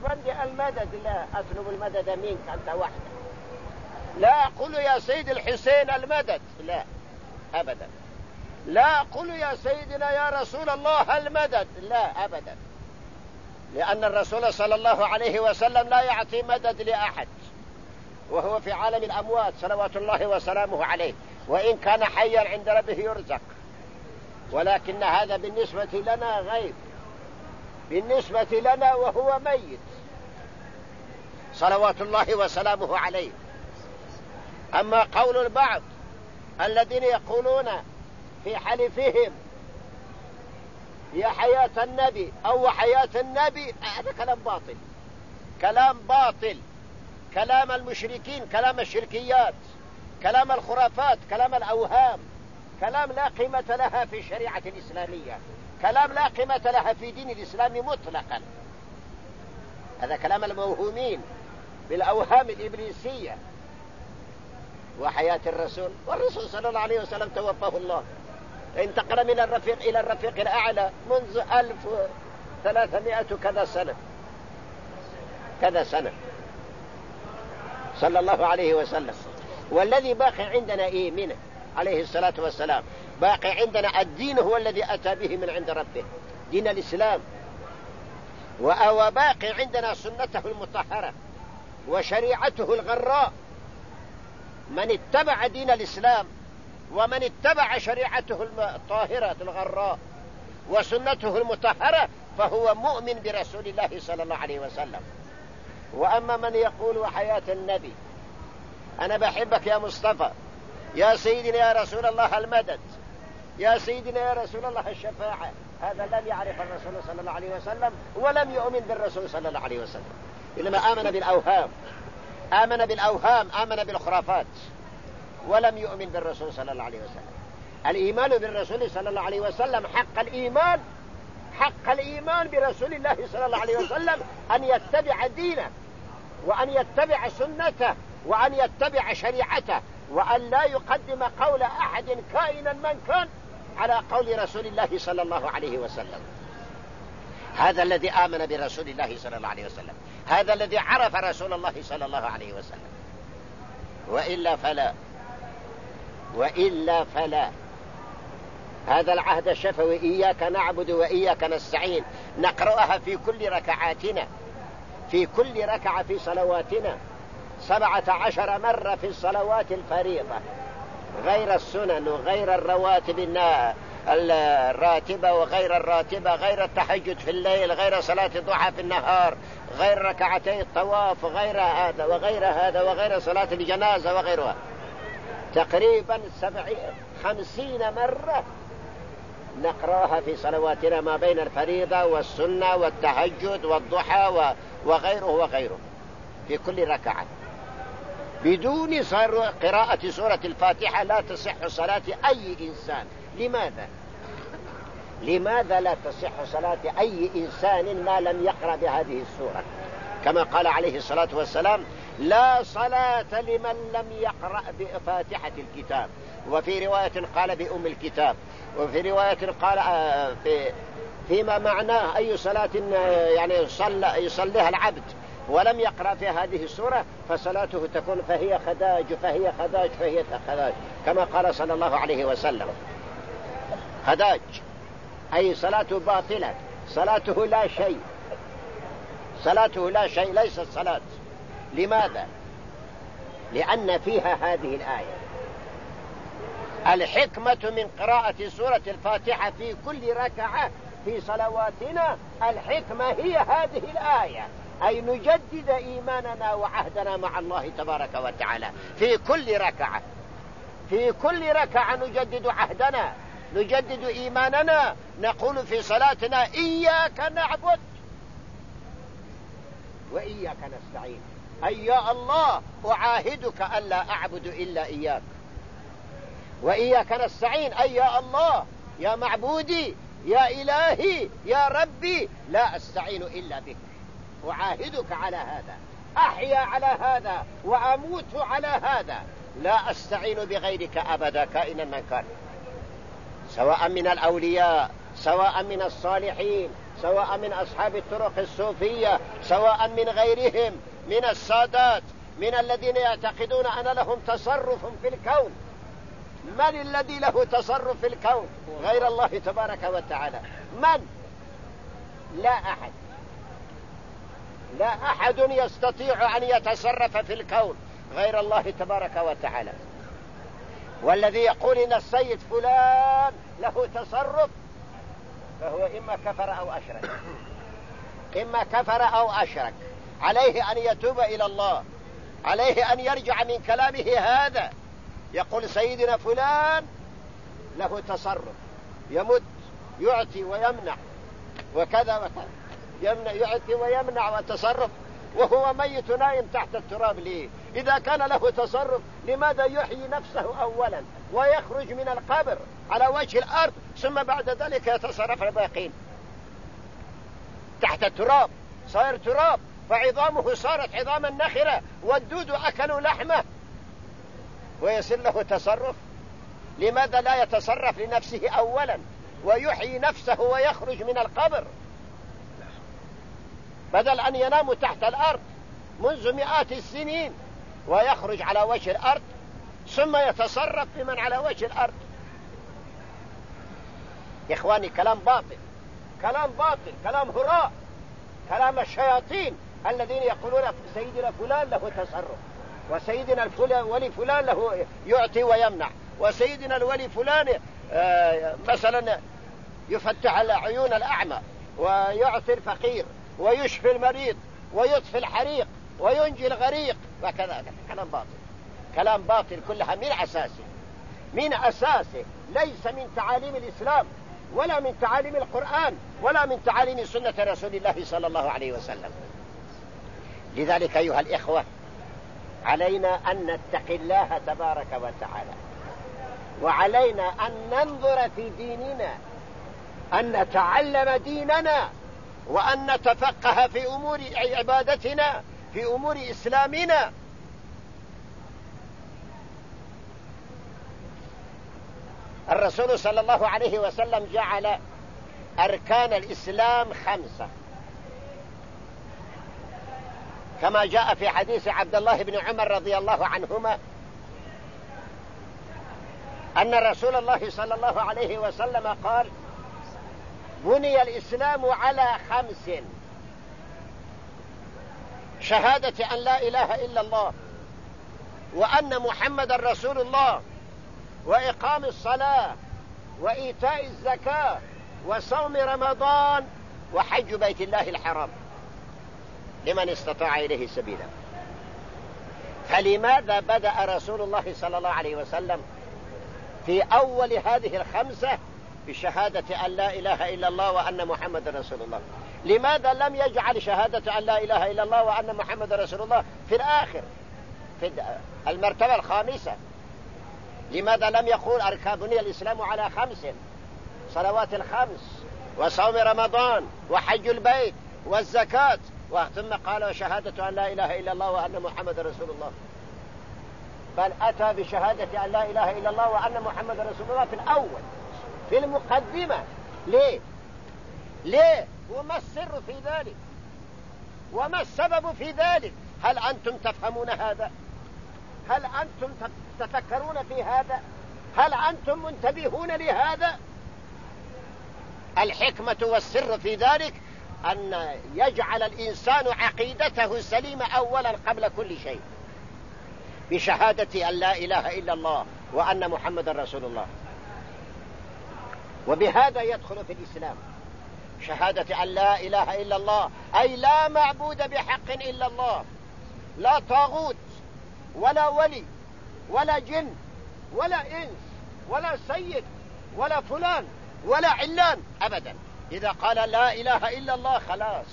أفندي المدد، لا أطلب المدد منك أنت وحدك. لا أقول يا سيد الحسين المدد، لا أبدا. لا أقول يا سيدنا يا رسول الله المدد، لا أبدا، لأن الرسول صلى الله عليه وسلم لا يعطي مدد لأحد، وهو في عالم الأموات صلوات الله وسلامه عليه، وإن كان حيا عند ربه يرزق، ولكن هذا بالنسبة لنا غيب، بالنسبة لنا وهو ميت صلوات الله وسلامه عليه. أما قول البعض الذين يقولون في حلفهم يا حياة النبي أو حياة النبي، هذا كلام باطل، كلام باطل، كلام المشركين، كلام الشركيات، كلام الخرافات، كلام الأوهام، كلام لا قيمة لها في الشريعة الإسلامية، كلام لا قيمة لها في دين الإسلام مطلقا. هذا كلام الموهومين بالأوهام الإبليسية. وحياة الرسول، والرسول صلى الله عليه وسلم توفاه الله، انتقل من الرفيق إلى الرفيق الأعلى منذ 1300 كذا سنة صلى الله عليه وسلم. والذي باقي عندنا منه عليه الصلاة والسلام، باقي عندنا الدين هو الذي أتى به من عند ربه، دين الإسلام، وباقي عندنا سنته المطهرة وشريعته الغراء. من اتبع دين الإسلام ومن اتبع شريعته الطاهرة الغراء وسنته المطهرة فهو مؤمن برسول الله صلى الله عليه وسلم. وأما من يقول وحياة النبي، أنا بحبك يا مصطفى، يا سيدنا يا رسول الله المدد، يا سيدنا يا رسول الله الشفاعة، هذا لم يعرف الرسول صلى الله عليه وسلم ولم يؤمن بالرسول صلى الله عليه وسلم، إنما آمن بالأوهام، آمن بالأوهام، آمن بالخرافات، ولم يؤمن بالرسول صلى الله عليه وسلم. الإيمان بالرسول صلى الله عليه وسلم حق الإيمان، حق الإيمان برسول الله صلى الله عليه وسلم أن يتبع دينه وأن يتبع سنته وأن يتبع شريعته، وأن لا يقدم قول أحد كائنا من كان على قول رسول الله صلى الله عليه وسلم. هذا الذي آمن برسول الله صلى الله عليه وسلم، هذا الذي عرف رسول الله صلى الله عليه وسلم. وإلا فلا هذا العهد الشفوي إياك نعبد وإياك نستعين نقرأها في كل ركعاتنا، في كل ركعة في صلواتنا 17 مرة في الصلوات الفريضة، غير السنن وغير الرواتب الراتبة وغير الراتبة، غير التهجد في الليل، غير صلاة الضحى في النهار، غير ركعتي الطواف، غير هذا وغير هذا، وغير صلاة الجنازة وغيرها، تقريبا 50 مرة نقرأها في صلواتنا ما بين الفريضة والسنة والتهجد والضحى وغيره في كل ركعة. بدون قراءة سورة الفاتحة لا تصح صلاة أي إنسان. لماذا لا تصح صلاة أي إنسان ما لم يقرأ بهذه السورة؟ كما قال عليه الصلاة والسلام: لا صلاة لمن لم يقرأ بفاتحة الكتاب، وفي رواية قال بأم الكتاب، وفي رواية قال فيما معناه أي صلاة يعني يصليها العبد ولم يقرأ في هذه السورة فصلاته تكون فهي خداج فهي خداج فهي خداج، كما قال صلى الله عليه وسلم. خداج أي صلاته باطلة، صلاته لا شيء، صلاته لا شيء، ليست صلاة. لماذا؟ لأن فيها هذه الآية. الحكمة من قراءة سورة الفاتحة في كل ركعة في صلواتنا، الحكمة هي هذه الآية، أي نجدد إيماننا وعهدنا مع الله تبارك وتعالى في كل ركعة، في كل ركعة نجدد عهدنا، نجدد إيماننا، نقول في صلاتنا: إياك نعبد وإياك نستعين، أي يا الله أعاهدك ألا أعبد إلا إياك، وإياك نستعين أي يا الله يا معبودي يا إلهي يا ربي لا أستعين إلا بك، أعاهدك على هذا، أحيا على هذا وأموت على هذا، لا أستعين بغيرك أبدا كائنا من كان، سواء من الأولياء، سواء من الصالحين، سواء من أصحاب الطرق الصوفية، سواء من غيرهم من السادات، من الذين يعتقدون أن لهم تصرف في الكون. من الذي له تصرف في الكون غير الله تبارك وتعالى؟ من؟ لا أحد. لا أحد يستطيع أن يتصرف في الكون غير الله تبارك وتعالى. والذي يقول إن السيد فلان له تصرف فهو إما كفر أو أشرك، إما كفر أو أشرك. عليه أن يتوب إلى الله، عليه أن يرجع من كلامه هذا. يقول سيدنا فلان له تصرف، يمد يعطي ويمنع وكذا وكذا، يمنع يعطي ويمنع وتصرف وهو ميت نائم تحت التراب. ليه؟ إذا كان له تصرف لماذا يحيي نفسه أولا ويخرج من القبر على وجه الأرض ثم بعد ذلك يتصرف الباقين تحت التراب؟ صار تراب فعظامه صارت عظاما نخرة والدود أكلوا لحمه ويصير له تصرف. لماذا لا يتصرف لنفسه أولا ويحيي نفسه ويخرج من القبر بدل أن ينام تحت الأرض منذ مئات السنين ويخرج على وجه الأرض ثم يتصرف بمن على وجه الأرض؟ يا إخواني كلام باطل، كلام باطل، كلام هراء، كلام الشياطين الذين يقولون سيدنا فلان له تصرف، وسيدنا الولي فلان له يعطي ويمنع، وسيدنا الولي فلان مثلا يفتح عيون الأعمى ويعطي الفقير ويشفي المريض ويطفي الحريق وينجي الغريق وكذا. كلام باطل، كلام باطل كلها من أساسه ليس من تعاليم الإسلام ولا من تعاليم القرآن ولا من تعاليم سنة رسول الله صلى الله عليه وسلم. لذلك أيها الإخوة علينا أن نتقي الله تبارك وتعالى، وعلينا أن ننظر في ديننا، أن نتعلم ديننا، وأن نتفقه في أمور عبادتنا، في أمور إسلامنا. الرسول صلى الله عليه وسلم جعل أركان الإسلام 5 كما جاء في حديث عبد الله بن عمر رضي الله عنهما أن رسول الله صلى الله عليه وسلم قال: بني الإسلام على 5: شهادة أن لا إله إلا الله وأن محمد رسول الله، وإقام الصلاة، وإيتاء الزكاة، وصوم رمضان، وحج بيت الله الحرام لمن استطاع إليه سبيلا. فلماذا بدأ رسول الله صلى الله عليه وسلم في أول هذه 5 بشهادة أن لا إله إلا الله وأن محمد رسول الله؟ لماذا لم يجعل شهادة أن لا إله إلا الله وأن محمد رسول الله في الآخر في المرتبة 5؟ لماذا لم يقول أركان بني الإسلام على 5: صلوات 5 وصوم رمضان وحج البيت والزكاة، ثم قال وشهادة أن لا إله إلا الله وأن محمد رسول الله؟ بل أتى بشهادة أن لا إله إلا الله وأن محمد رسول الله في الأول في المقدمة. ليه؟ وما السر في ذلك؟ وما السبب في ذلك؟ هل أنتم تفهمون هذا؟ هل أنتم تفكرون في هذا؟ هل أنتم منتبهون لهذا؟ الحكمة والسر في ذلك أن يجعل الإنسان عقيدته سليمة أولا قبل كل شيء بشهادة أن لا إله إلا الله وأن محمد رسول الله، وبهذا يدخل في الإسلام. شهادة أن لا إله إلا الله أي لا معبود بحق إلا الله، لا طاغوت ولا ولي ولا جن ولا إنس ولا سيد ولا فلان ولا علان أبدا. إذا قال لا إله إلا الله خلاص،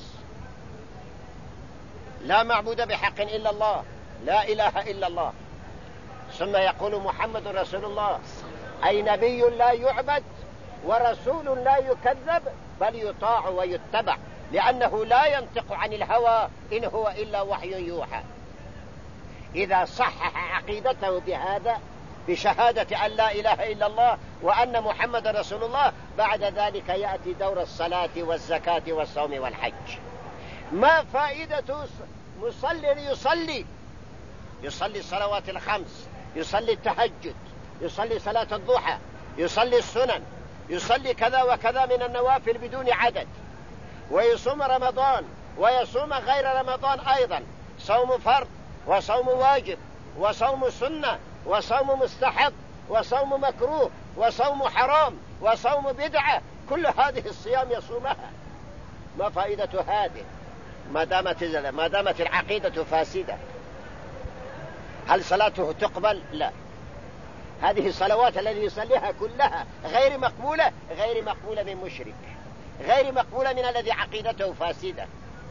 لا معبود بحق إلا الله، لا إله إلا الله. ثم يقول محمد رسول الله أي نبي لا يعبد ورسول لا يكذب بل يطاع ويتبع، لأنه لا ينطق عن الهوى إن هو إلا وحي يوحى. إذا صحح عقيدته بهذا بشهادة أن لا إله إلا الله وأن محمد رسول الله، بعد ذلك يأتي دور الصلاة والزكاة والصوم والحج. ما فائدة مصلي يصلي الصلوات الخمس، يصلي التهجد، يصلي صلاة الضحى، يصلي السنن، يصلي كذا وكذا من النوافل بدون عدد، ويصوم رمضان ويصوم غير رمضان أيضا، صوم فرض وصوم واجب وصوم سنة وصوم مستحب وصوم مكروه وصوم حرام وصوم بدعة، كل هذه الصيام يصومها. ما فائدة هذه ما دامت العقيدة فاسدة؟ هل صلاته تقبل؟ لا. هذه الصلوات التي يصليها كلها غير مقبولة من مشرك، غير مقبولة من الذي عقيدته فاسدة.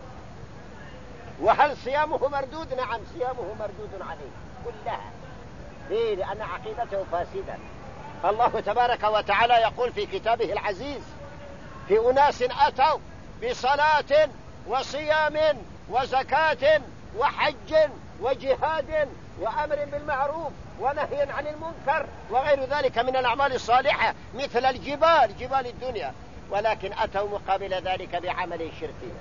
وهل صيامه مردود؟ نعم، صيامه مردود عليه كلها، ليه؟ لأن عقيدته فاسدة. الله تبارك وتعالى يقول في كتابه العزيز في أناس أتوا بصلاة وصيام وزكاة وحج وجهاد وأمر بالمعروف ونهي عن المنكر وغير ذلك من الأعمال الصالحة مثل جبال الدنيا، ولكن أتوا مقابل ذلك بعمل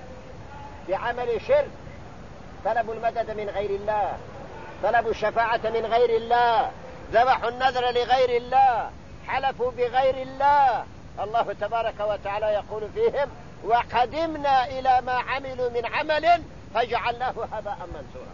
شرك، طلبوا المدد من غير الله، طلبوا الشفاعة من غير الله، ذبحوا النذر لغير الله، حلفوا بغير الله. الله تبارك وتعالى يقول فيهم: وقدمنا إلى ما عملوا من عمل فجعلناه هباء منثورا.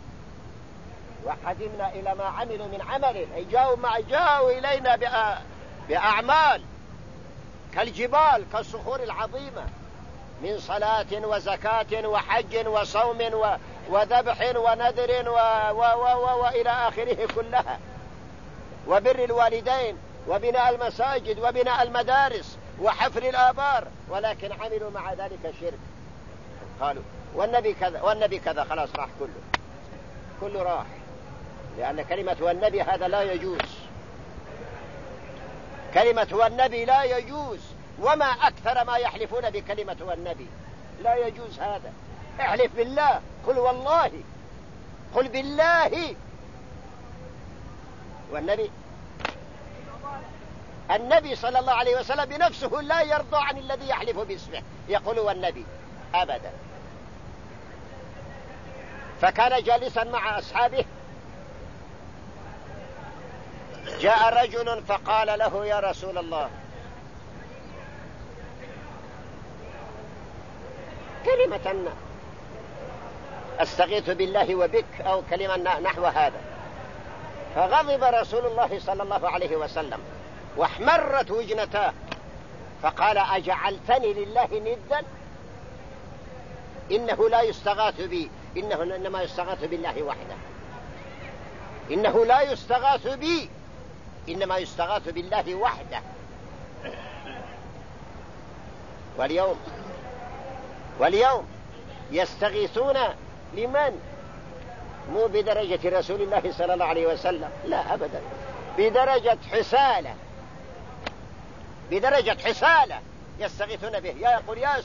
وقدمنا إلى ما عملوا من عمل، أي جاءوا إلينا بأعمال كالجبال كالصخور العظيمة من صلاة وزكاة وحج وصوم وذبح ونذر وإلى آخره كلها، وبر الوالدين وبناء المساجد وبناء المدارس وحفر الآبار، ولكن عملوا مع ذلك شرك. قالوا والنبي كذا، خلاص راح كله راح، لأن كلمة والنبي هذا لا يجوز، كلمة والنبي لا يجوز. وما أكثر ما يحلفون بكلمة والنبي، لا يجوز هذا. احلف بالله، قل والله، قل بالله. النبي صلى الله عليه وسلم بنفسه لا يرضى عن الذي يحلف باسمه، يقول والنبي أبدا. فكان جالسا مع أصحابه، جاء رجل فقال له: يا رسول الله، كلمة أستغيث بالله وبك، أو كلمة نحو هذا. فغضب رسول الله صلى الله عليه وسلم واحمرت وجنتاه، فقال: أجعلتني لله ندا؟ إنه لا يستغاث بي، إنما يستغاث بالله وحده. إنه لا يستغاث بي، إنما يستغاث بالله وحده. واليوم يستغيثون لمن؟ مو بدرجة رسول الله صلى الله عليه وسلم، لا أبدا، بدرجة حسالة يستغيثون به. يقول: يا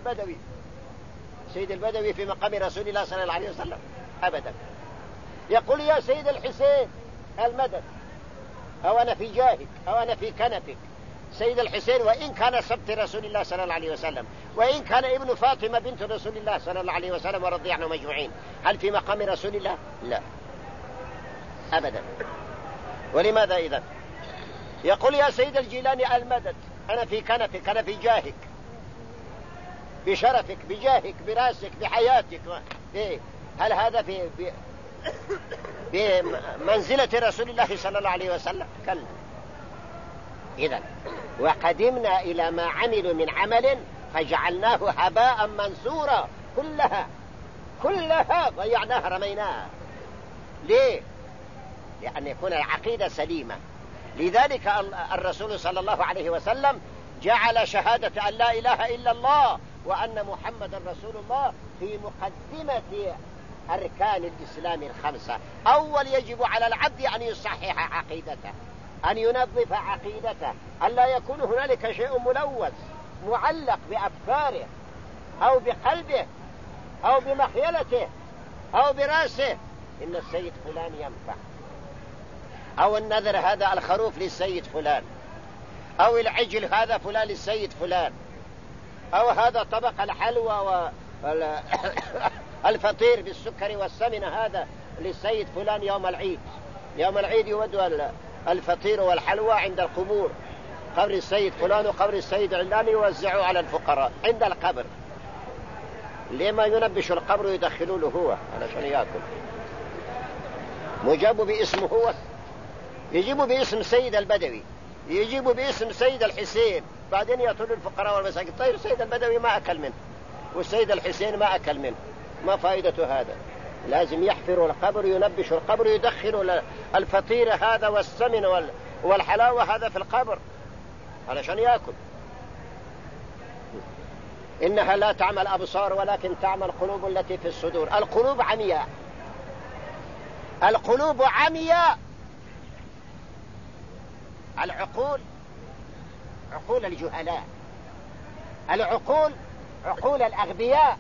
سيد البدوي في مقام رسول الله صلى الله عليه وسلم، أبدا. يقول: يا سيد الحسين المدد، أو أنا في جاهك، أو أنا في كنفك. سيد الحسين وإن كان سبط رسول الله صلى الله عليه وسلم، وإن كان ابن فاطمة بنت رسول الله صلى الله عليه وسلم ورضي عنهم أجمعين، هل في مقام رسول الله؟ لا أبدا. ولماذا إذن؟ يقول: يا سيد الجيلاني المدد، أنا في كنفك، أنا في جاهك، بشرفك، بجاهك، براسك، بحياتك. هل هذا بمنزلة رسول الله صلى الله عليه وسلم؟ كلا. إذن وقدمنا إلى ما عملوا من عمل فجعلناه هباء منثورا، كلها ضيعناها، رميناها. ليه؟ لأن يكون العقيدة سليمة. لذلك الرسول صلى الله عليه وسلم جعل شهادة أن لا إله إلا الله وأن محمد رسول الله في مقدمة أركان الإسلام الخمسة. أول يجب على العبد أن يصحح عقيدته، أن ينظف عقيدته، أن لا يكون هنالك شيء ملوث معلق بأفكاره أو بقلبه أو بمخيلته أو برأسه. إن السيد فلان ينفع، أو النذر هذا الخروف للسيد فلان، أو العجل هذا فلان للسيد فلان، أو هذا طبق الحلوى والفطير بالسكر والسمن هذا للسيد فلان يوم العيد. يوم العيد يودوا الفطير والحلوى عند القبور، قبر السيد فلان وقبر السيد علان، يوزعوا على الفقراء عند القبر. لما ينبش القبر ويدخلوا له هو علشان يأكل، مجابوا باسمه هو، يجيبوا باسم سيد البدوي، يجيبوا باسم سيد الحسين، بعدين يأتوا الفقراء والمساكين. طيب سيد البدوي ما أكل منه والسيد الحسين ما أكل منه، ما فائدة هذا؟ لازم يحفروا القبر، ينبشوا القبر، يدخلوا الفطير هذا والسمن والحلاوة هذا في القبر علشان يأكل. إنها لا تعمى الأبصار ولكن تعمى القلوب التي في الصدور. القلوب عمياء، القلوب عمياء. العقول عقول الجهلاء، العقول عقول الأغبياء.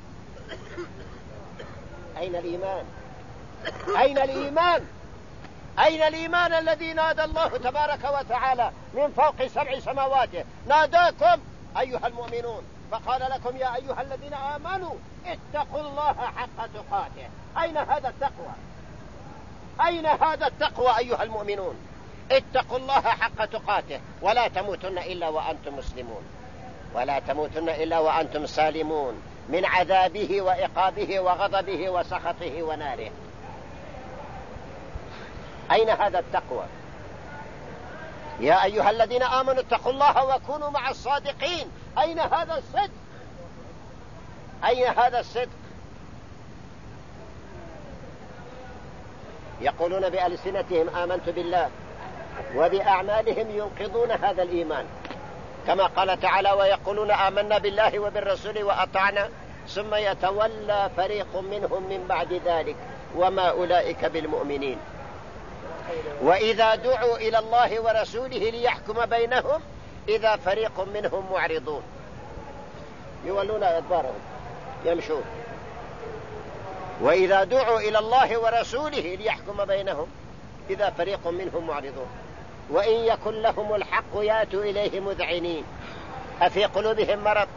أين الإيمان؟ أين الإيمان؟ أين الإيمان الذي نادى الله تبارك وتعالى من فوق 7 سماوات؟ ناداكم أيها المؤمنون فقال لكم يا أيها الذين آمنوا اتقوا الله حق تقاته. أين هذا التقوى؟ أين هذا التقوى أيها المؤمنون؟ اتقوا الله حق تقاته ولا تموتن إلا وأنتم مسلمون، ولا تموتن إلا وأنتم سالمون من عذابه وإقابه وغضبه وسخطه وناره. أين هذا التقوى؟ يا أيها الذين آمنوا اتقوا الله وكونوا مع الصادقين. أين هذا الصدق؟ أين هذا الصدق؟ يقولون بألسنتهم آمنت بالله وبأعمالهم ينقضون هذا الإيمان، كما قال تعالى ويقولون آمنا بالله وبالرسول وأطعنا ثم يتولى فريق منهم من بعد ذلك وما أولئك بالمؤمنين. وإذا دعوا إلى الله ورسوله ليحكم بينهم إذا فريق منهم معرضون، يولون أدبارهم يمشون. وإذا دعوا إلى الله ورسوله ليحكم بينهم إذا فريق منهم معرضون وإن يكن لهم الحق يأتوا إليه مذعنين. أفي قلوبهم مرض؟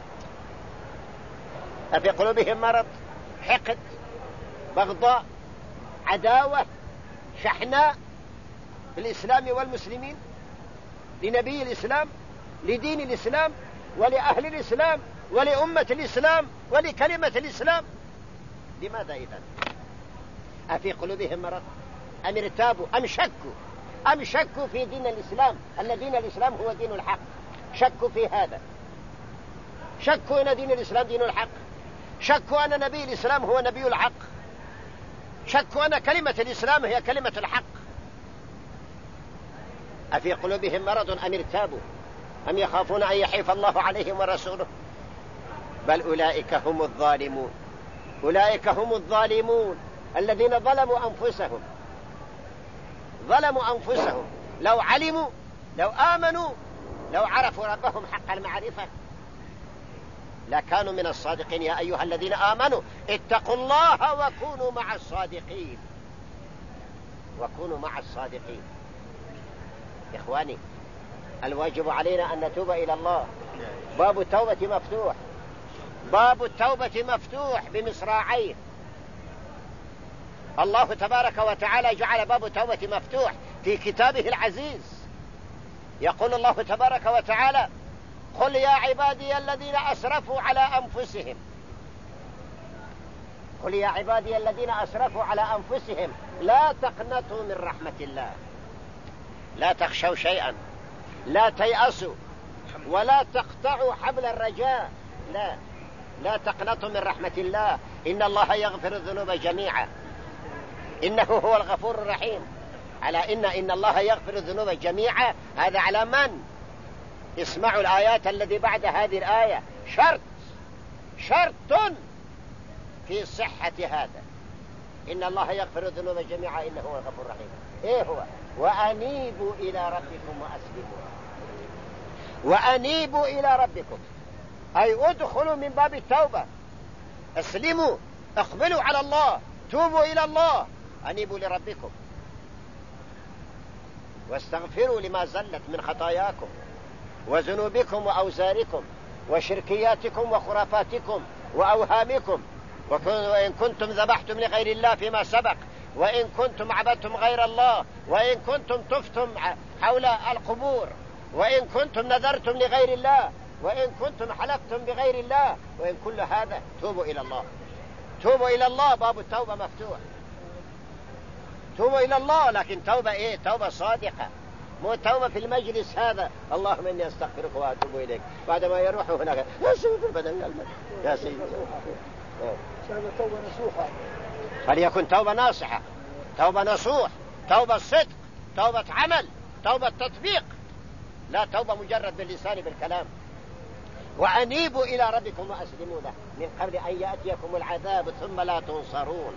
أفي قلوبهم مرض؟ حقد، بغضاء، عداوة، شحناء للإسلام والمسلمين، لنبي الإسلام، لدين الإسلام، ولأهل الإسلام، ولأمة الإسلام، ولكلمة الإسلام. لماذا إذن؟ أفي قلوبهم مرض؟ أم ارتابوا؟ أم شكوا في دين الإسلام أن دين الإسلام هو دين الحق؟ شكوا في هذا، شكوا أن دين الإسلام دين الحق، شكوا أن نبي الإسلام هو نبي الحق، شكوا أن كلمة الإسلام هي كلمة الحق. أفي قلوبهم مرض أم ارتابوا أم يخافون أن يحيف الله عليهم ورسوله؟ بل أولئك هم الظالمون. أولئك هم الظالمون الذين ظلموا أنفسهم. لو علموا، لو آمنوا، لو عرفوا ربهم حق المعرفة لكانوا من الصادقين. يا أيها الذين آمنوا اتقوا الله وكونوا مع الصادقين. وكونوا مع الصادقين. إخواني، الواجب علينا أن نتوب إلى الله. باب التوبة مفتوح، باب التوبة مفتوح بمصراعين. الله تبارك وتعالى جعل باب التوبة مفتوح في كتابه العزيز. يقول الله تبارك وتعالى قل يا عبادي الذين أسرفوا على أنفسهم، قل يا عبادي الذين أسرفوا على أنفسهم لا تقنطوا من رحمة الله. لا تخشوا شيئا، لا تيأسوا، ولا تقطعوا حبل الرجاء. لا تقنطوا من رحمة الله. إن الله يغفر الذنوب جميعا إنه هو الغفور الرحيم. على إن الله يغفر الذنوب جميعا، هذا على من؟ اسمعوا الآيات التي بعد هذه الآية. شرط في صحة هذا. إن الله يغفر الذنوب جميعا إنه هو الغفور الرحيم. إيه هو؟ وأنيبوا إلى ربكم وأسلموا. وأنيبوا إلى ربكم أي ادخلوا من باب التوبة، اسلموا، اقبلوا على الله، توبوا إلى الله، أنيبوا لربكم. واستغفروا لما زلت من خطاياكم وذنوبكم وأوزاركم وشركياتكم وخرافاتكم وأوهامكم، وإن كنتم ذبحتم لغير الله فيما سبق، وإن كنتم عبدتم غير الله، وإن كنتم طفتم حول القبور، وإن كنتم نذرتم لغير الله، وإن كنتم حلفتم بغير الله، وإن كل هذا توبوا إلى الله. توبوا إلى الله، باب التوبة مفتوح. توبوا إلى الله، لكن توبة إيه؟ توبة صادقة، مو توبة في المجلس هذا اللهم إني أستغفرك وأتوب إليك بعدما يروحوا هناك يا سيد البدن يا سيد. توبة نصوحة. فليكن توبة ناصحة، توبة نصوح، توبة صدق، توبة عمل، توبة تطبيق، لا توبة مجرد باللسان بالكلام. وأنيبوا إلى ربكم وأسلموا له من قبل أن يأتيكم العذاب ثم لا تنصرون.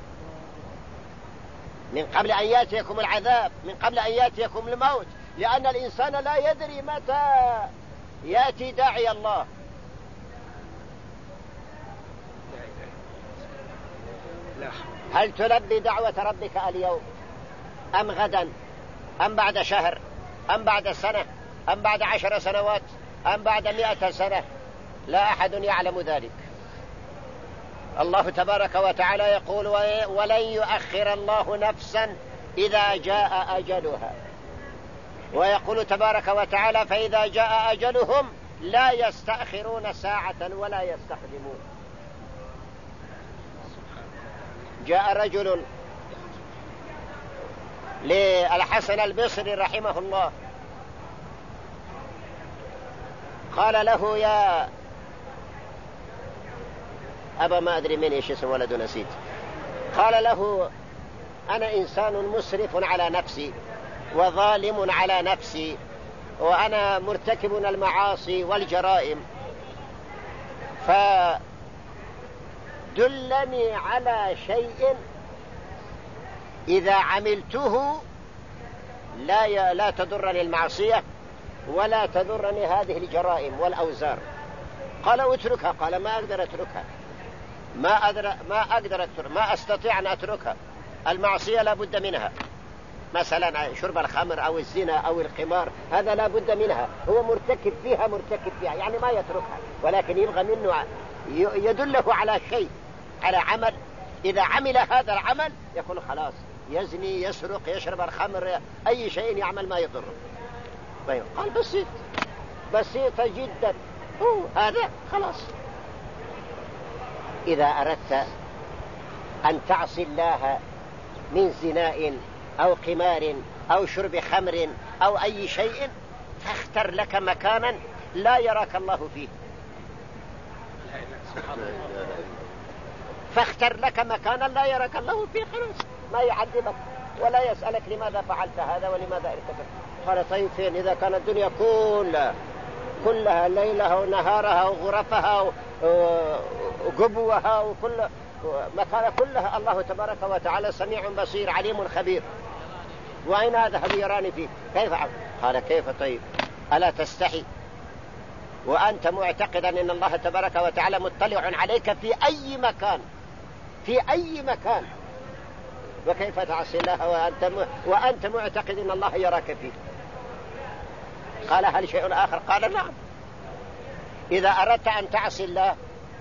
من قبل أن يأتيكم العذاب، من قبل أن يأتيكم الموت، لأن الإنسان لا يدري متى يأتي داعي الله. هل تلبي دعوة ربك اليوم أم غدا أم بعد شهر أم بعد سنة أم بعد 10 سنوات أم بعد 100 سنة؟ لا أحد يعلم ذلك. الله تبارك وتعالى يقول ولن يؤخر الله نفسا إذا جاء أجلها، ويقول تبارك وتعالى فإذا جاء أجلهم لا يستأخرون ساعة ولا يستقدمون. جاء رجل للحسن البصري رحمه الله قال له يا أبا ما أدري من إيش اسم ولده نسيت، قال له أنا إنسان مسرف على نفسي وظالم على نفسي وأنا مرتكب المعاصي والجرائم، فدلني على شيء إذا عملته لا تضرني المعصية ولا تضرني هذه الجرائم والأوزار. قال اتركها. قال ما أقدر أتركها، ما أستطيع أن أتركها. المعصية لا بد منها، مثلا شرب الخمر أو الزنا أو القمار، هذا لا بد منها، هو مرتكب فيها يعني ما يتركها، ولكن يبغى منه يدله على شيء، على عمل، إذا عمل هذا العمل يكون خلاص يزني يسرق يشرب الخمر أي شيء يعمل ما يضره. طيب قال بسيطة جدا هذا خلاص. إذا أردت أن تعصي الله من زناء أو قمار أو شرب خمر أو أي شيء فاختر لك مكانا لا يراك الله فيه، فاختر لك مكانا لا يراك الله فيه، خلاص ما يعذبك ولا يسألك لماذا فعلت هذا ولماذا ارتكبت. قال طيب فين إذا كانت الدنيا كلها ليلها ونهارها وغرفها وقبوها وكل مكان كلها الله تبارك وتعالى سميع بصير عليم خبير، وأين أذهب يراني فيه كيف عم؟ قال كيف طيب ألا تستحي وأنت معتقدا أن الله تبارك وتعالى مطلع عليك في أي مكان وكيف تعصي الله وأنت معتقد أن الله يراك فيه؟ قال هل شيء آخر؟ قال نعم، إذا أردت أن تعصي الله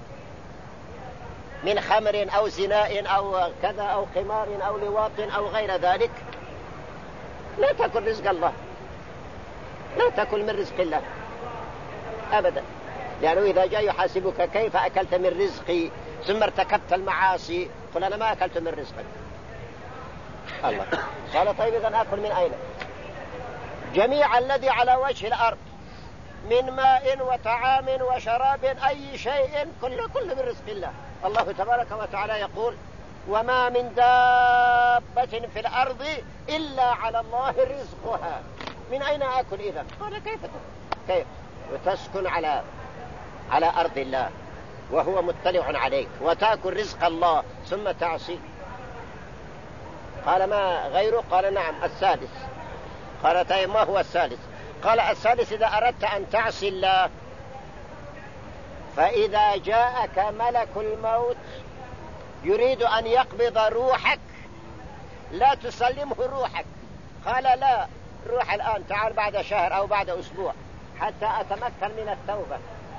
من خمر أو زناء أو كذا أو قمار أو لواط أو غير ذلك لا تأكل رزق الله، لا تأكل من رزق الله أبدا، لأنه إذا جاء يحاسبك كيف أكلت من رزقي ثم ارتكبت المعاصي قل أنا ما أكلت من رزقك. الله قال طيب إذن أكل من أين؟ جميع الذي على وجه الأرض من ماء وطعام وشراب أي شيء كله من رزق الله. الله تبارك وتعالى يقول وما من دابة في الأرض إلا على الله رزقها، من أين أكل إذن؟ قال كيف وتسكن على أرض الله وهو مطلع عليك وتأكل رزق الله ثم تعصي؟ قال ما غيره؟ قال نعم الثالث. قال طيب ما هو الثالث؟ قال الثالث إذا أردت أن تعصي الله فإذا جاءك ملك الموت يريد أن يقبض روحك لا تسلمه روحك. قال لا، روح الآن، تعال بعد شهر أو بعد أسبوع حتى أتمكن من التوبة.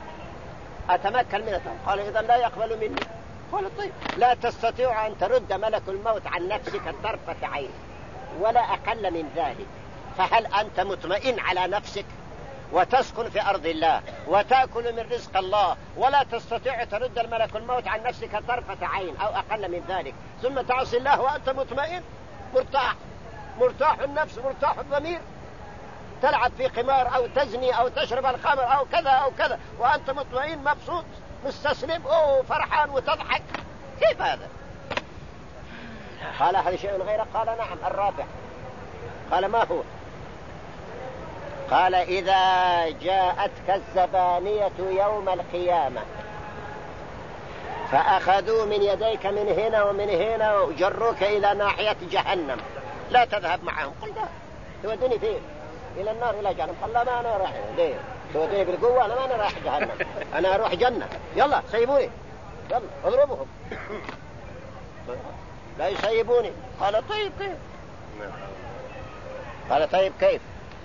قال إذا لا يقبل مني. قال طيب، لا تستطيع أن ترد ملك الموت عن نفسك طرفة عين ولا أقل من ذلك، فهل أنت مطمئن على نفسك وتسكن في أرض الله وتأكل من رزق الله ولا تستطيع ترد الملك الموت عن نفسك طرفة عين أو أقل من ذلك، ثم تعصي الله وأنت مطمئن مرتاح النفس مرتاح الضمير، تلعب في قمار أو تزني أو تشرب الخمر أو كذا أو كذا وأنت مطمئن مبسوط مستسلم فرحان وتضحك، كيف هذا؟ قال هذا شيء غيره؟ قال نعم الرابع. قال ما هو؟ قال إذا جاءتك الزبانية يوم القيامة فأخذوا من يديك من هنا ومن هنا وجروك إلى ناحية جهنم لا تذهب معهم. قل لا، تودوني فين؟ إلى النار إلى جهنم. قال لا، ما أنا راح. ليه تودوني بالقوة؟ أنا ما أنا راح جهنم، أنا أروح جنة. يلا سيبوني، يلا اضربهم. لا يسيبوني. قال طيب كيف؟ قال طيب كيف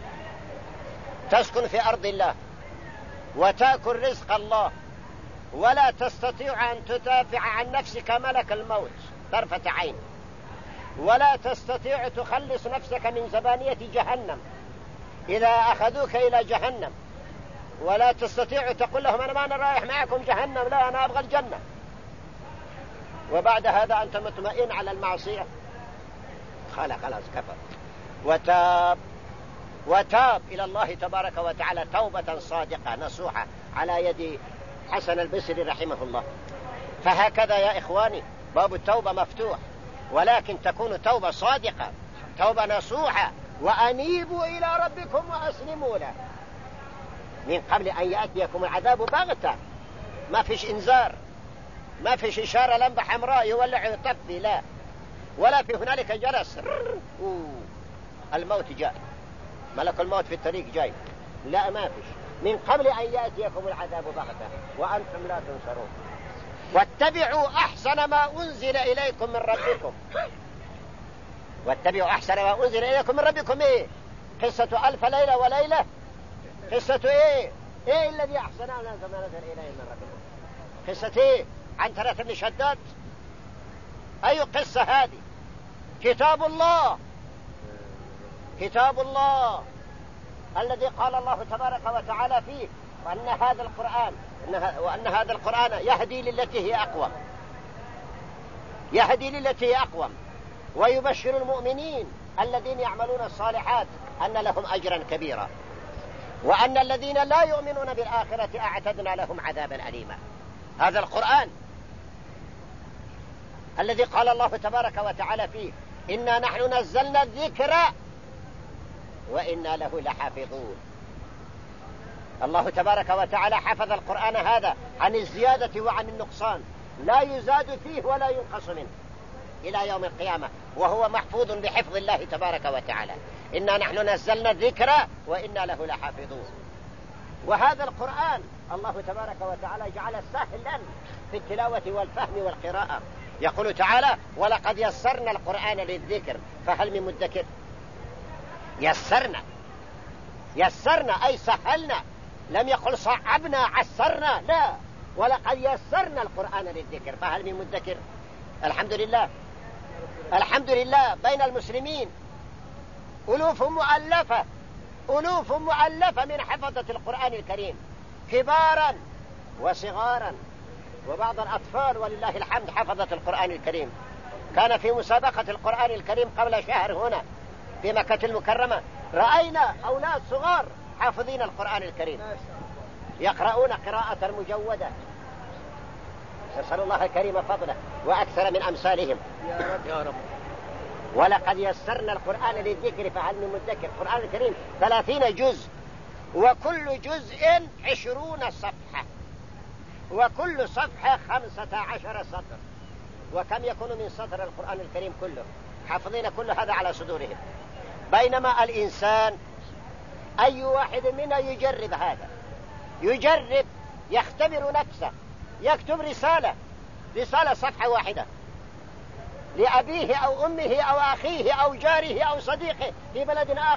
تسكن في أرض الله وتأكل رزق الله ولا تستطيع أن تدافع عن نفسك ملك الموت طرفة عين ولا تستطيع تخلص نفسك من زبانية جهنم إذا أخذوك إلى جهنم ولا تستطيع تقول لهم أنا ما أنا رايح معكم جهنم، لا أنا أبغى الجنة، وبعد هذا أنت مطمئن على المعصية؟ خلاص كفر وتاب إلى الله تبارك وتعالى توبة صادقة نصوحة على يد حسن البصري رحمه الله. فهكذا يا إخواني باب التوبة مفتوح، ولكن تكون توبة صادقة توبة نصوحة، وأنيبوا إلى ربكم وأسلموا له من قبل أن يأتيكم العذاب بغتة. ما فيش إنذار، ما فيش إشارة لمبة حمراء يولع يطفي، لا، ولا في هنالك جرس الموت جاء، ملك الموت في الطريق جاي، لا ما فيش. من قبل أن يأتيكم العذاب بغتة وأنتم لا تنصرون. واتبعوا أحسن ما أنزل إليكم من ربكم. واتبعوا أحسن ما أنزل إليكم من ربكم. إيه قصة ألف ليلة وليلة؟ قصة إيه الذي أحسن ما نزل إليه من ربكم؟ قصة إيه؟ عن ثلاثة بن شداد؟ أي قصة هذه؟ كتاب الله الذي قال الله تبارك وتعالى فيه وأن هذا القرآن يهدي للتي هي أقوم ويبشر المؤمنين الذين يعملون الصالحات أن لهم أجرا كبيرا، وأن الذين لا يؤمنون بالآخرة أعتدنا لهم عذابا أليما. هذا القرآن الذي قال الله تبارك وتعالى فيه إنا نحن نزلنا الذكر وإنا له لحافظون. الله تبارك وتعالى حفظ القرآن هذا عن الزيادة وعن النقصان، لا يزاد فيه ولا ينقص منه إلى يوم القيامة، وهو محفوظ بحفظ الله تبارك وتعالى. إنا نحن نزلنا الذكر وإنا له لحافظون. وهذا القرآن الله تبارك وتعالى جعل سهلا في التلاوة والفهم والقراءة. يقول تعالى ولقد يسرنا القرآن للذكر فهل من مدكر. يسرنا أي سهلنا، لم يقل صعبنا عسرنا، لا، ولقد يسرنا القرآن للذكر فهل من مدكر. الحمد لله بين المسلمين ألوف مؤلفة من حفظة القرآن الكريم، كبارا وصغارا، وبعض الأطفال ولله الحمد حفظة القرآن الكريم. كان في مسابقة القرآن الكريم قبل شهر هنا في مكة المكرمة، رأينا أولاد صغار حافظين القرآن الكريم يقرؤون قراءة مجودة، نسأل الله الكريم فضله وأكثر من أمثالهم يا رب. ولقد يسرنا القرآن للذكر فهل من مدكر. القرآن الكريم 30 جزء، وكل جزء 20 صفحة، وكل صفحة 15 سطر. وكم يكون من سطر القرآن الكريم كله؟ حافظين كل هذا على صدورهم. بينما الإنسان أي واحد منا يجرب هذا، يجرب يختبر نفسه، يكتب رسالة صفحة واحدة لأبيه أو أمه أو أخيه أو جاره أو صديقه في بلد آخر،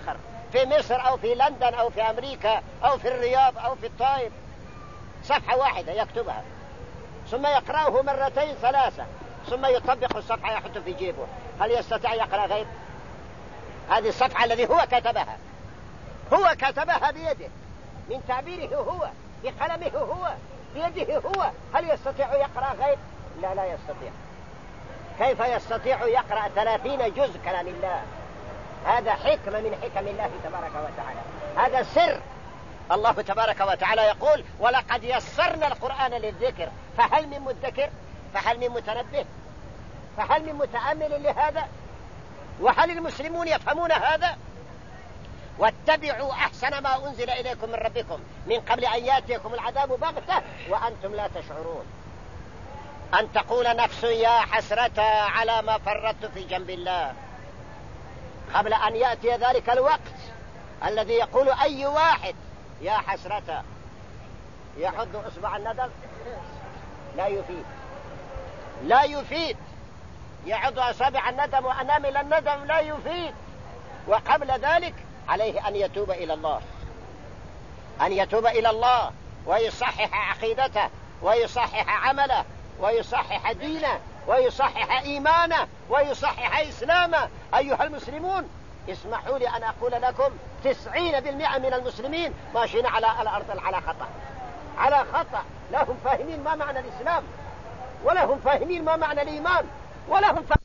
في مصر أو في لندن أو في أمريكا أو في الرياض أو في الطائف، صفحة واحدة يكتبها ثم يقرأه مرتين ثلاثة ثم يطبق الصفحة يحطه في جيبه، هل يستطيع يقرأ غير؟ هذه الصفحة الذي هو كتبها، هو كتبها بيده من تعبيره هو بقلمه هو بيده هو، هل يستطيع يقرأ غير؟ لا، لا يستطيع. كيف يستطيع يقرأ 30 جزء كلام الله؟ هذا حكمة من حكم الله تبارك وتعالى، هذا سر. الله تبارك وتعالى يقول ولقد يسرنا القرآن للذكر فهل من مدكر، فهل من متنبه، فهل من متأمل لهذا؟ وهل المسلمون يفهمون هذا؟ واتبعوا أحسن ما أنزل إليكم من ربكم من قبل أن يأتيكم العذاب بغتة وأنتم لا تشعرون. أن تقول نفس يا حسرة على ما فرطت في جنب الله، قبل أن يأتي ذلك الوقت الذي يقول أي واحد يا حسرة يحض أصبع الندم، لا يفيد، لا يفيد. يعض أصابع الندم وأنامل الندم، لا يفيد. وقبل ذلك عليه أن يتوب إلى الله، أن يتوب إلى الله ويصحح عقيدته ويصحح عمله ويصحح دينه ويصحح إيمانه ويصحح إسلامه. أيها المسلمون، اسمحوا لي أن أقول لكم 90% من المسلمين ماشيين على الأرض على خطأ، على خطأ. لا هم فاهمين ما معنى الإسلام، ولا هم فاهمين ما معنى الإيمان، ولا هم